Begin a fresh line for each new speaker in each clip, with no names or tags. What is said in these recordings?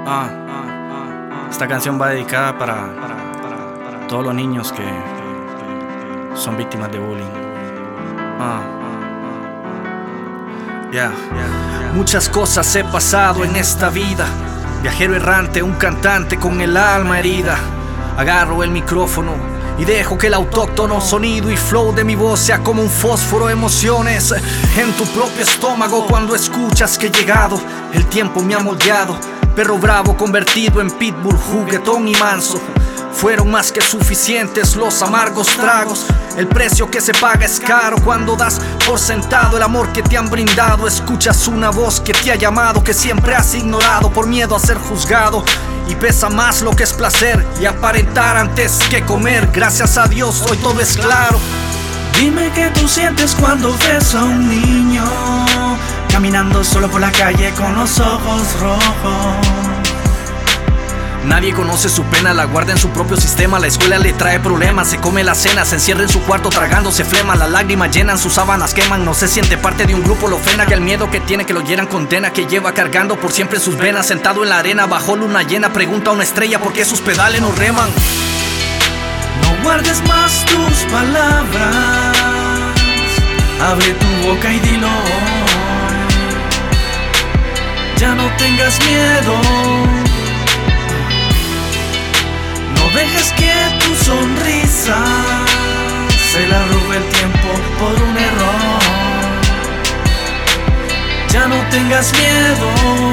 Esta canción va dedicada para todos los niños que son víctimas de bullying. Muchas cosas he pasado en esta vida. Viajero errante, un cantante con el alma herida. Agarro el micrófono y dejo que el autóctono sonido y flow de mi voz sea como un fósforo. Emociones en tu propio estómago cuando escuchas que he llegado. El tiempo me ha moldeado, perro bravo convertido en pitbull, juguetón y manso. Fueron más que suficientes los amargos tragos. El precio que se paga es caro cuando das por sentado el amor que te han brindado. Escuchas una voz que te ha llamado, que siempre has ignorado por miedo a ser juzgado. Y pesa más lo que es placer y aparentar antes que comer. Gracias a Dios hoy todo es claro.
Dime qué tú sientes cuando ves a un niño caminando solo por la calle con los ojos rojos.
Nadie conoce su pena, la guarda en su propio sistema. La escuela le trae problemas, se come la cena, se encierra en su cuarto tragándose flema. Las lágrimas llenan, sus sábanas queman. No se siente parte de un grupo, lo frena. Que el miedo que tiene, que lo hieran condena. Que lleva cargando por siempre sus venas. Sentado en la arena, bajo luna llena, pregunta a una estrella por qué sus pedales no reman.
No guardes más tus palabras, abre tu boca y dilo hoy. Ya no tengas miedo. No dejes que tu sonrisa se la robe el tiempo por un error. Ya no tengas miedo.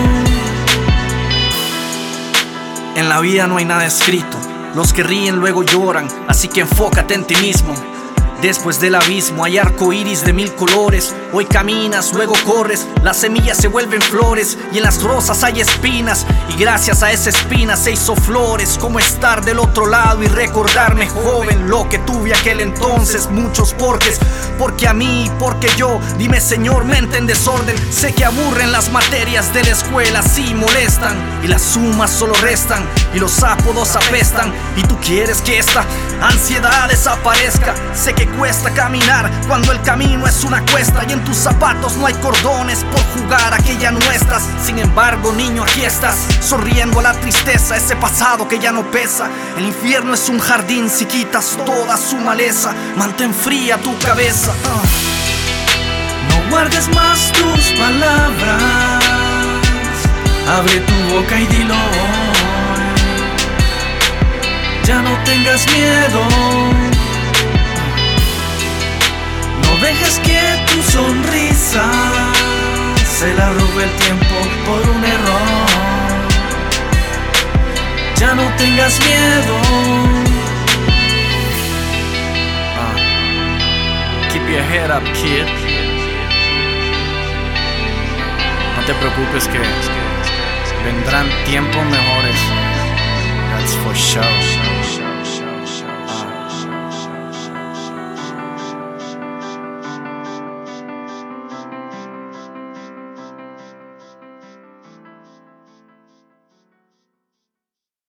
En la vida no hay nada escrito. Los que ríen luego lloran, así que enfócate en ti mismo. Después del abismo hay arco iris de 1000 colores. Hoy caminas, luego corres, las semillas se vuelven flores y en las rosas hay espinas. Y gracias a esa espina se hizo flores. Como estar del otro lado y recordarme joven lo que tuve aquel entonces. Muchos porques, porque a mí, porque yo. Dime Señor, mente en desorden. Sé que aburren las materias de la escuela, sí molestan. Y las sumas solo restan y los apodos apestan. Y tú quieres que esta ansiedad desaparezca. Sé que cuesta caminar cuando el camino es una cuesta y en tus zapatos no hay cordones por jugar a que ya no estás. Sin embargo, niño, aquí estás, sonriendo a la tristeza, ese pasado que ya no pesa. El infierno es un jardín si quitas toda su maleza. Mantén fría tu cabeza.
No guardes más tus palabras, abre tu boca y dilo hoy. Ya no tengas miedo. No dejes que tu sonrisa se la robe el tiempo por un error. Ya no tengas miedo.
Keep your head up, kid. No te preocupes que vendrán tiempos mejores. That's for sure.